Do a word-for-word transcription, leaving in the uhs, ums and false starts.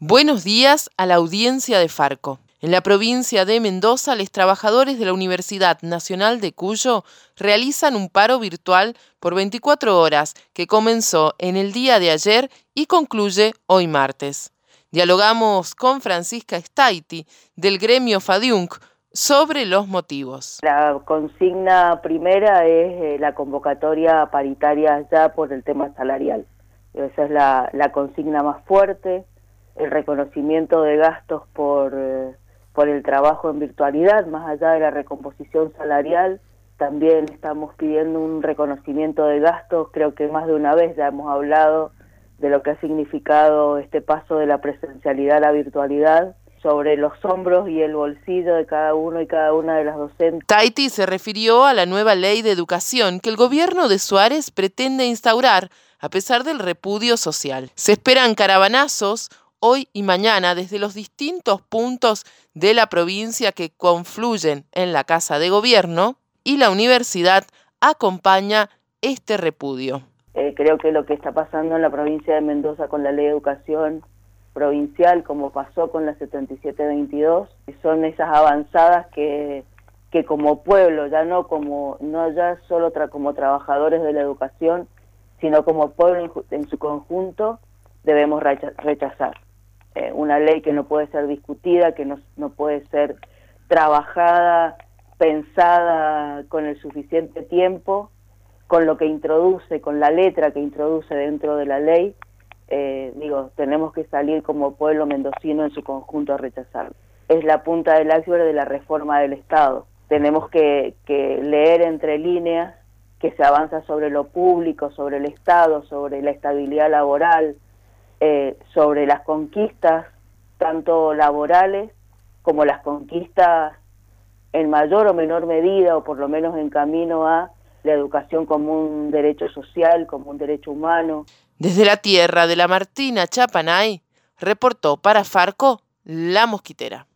Buenos días a la audiencia de Farco. En la provincia de Mendoza, los trabajadores de la Universidad Nacional de Cuyo realizan un paro virtual por veinticuatro horas que comenzó en el día de ayer y concluye hoy martes. Dialogamos con Francisca Staiti, del gremio FADIUNC, sobre los motivos. La consigna primera es eh, la convocatoria paritaria ya por el tema salarial. Esa es la, la consigna más fuerte. El reconocimiento de gastos por, eh, por el trabajo en virtualidad, más allá de la recomposición salarial. También estamos pidiendo un reconocimiento de gastos, creo que más de una vez ya hemos hablado de lo que ha significado este paso de la presencialidad a la virtualidad, sobre los hombros y el bolsillo de cada uno y cada una de las docentes. Staiti se refirió a la nueva ley de educación que el gobierno de Suárez pretende instaurar a pesar del repudio social. Se esperan caravanazos hoy y mañana desde los distintos puntos de la provincia que confluyen en la Casa de Gobierno, y la universidad acompaña este repudio. Eh, creo que lo que está pasando en la provincia de Mendoza con la ley de educación provincial, como pasó con la setenta y siete veintidós, son esas avanzadas que, que como pueblo, ya no como no ya solo tra como trabajadores de la educación, sino como pueblo en, en su conjunto, debemos rechazar. Eh, una ley que no puede ser discutida, que no, no puede ser trabajada, pensada con el suficiente tiempo, con lo que introduce, con la letra que introduce dentro de la ley. Eh, digo, tenemos que salir como pueblo mendocino en su conjunto a rechazarlo. Es la punta del iceberg de la reforma del Estado. Tenemos que, que leer entre líneas que se avanza sobre lo público, sobre el Estado, sobre la estabilidad laboral, eh, sobre las conquistas, tanto laborales como las conquistas en mayor o menor medida, o por lo menos en camino a la educación como un derecho social, como un derecho humano. Desde la tierra de la Martina Chapanay, reportó para Farco La Mosquitera.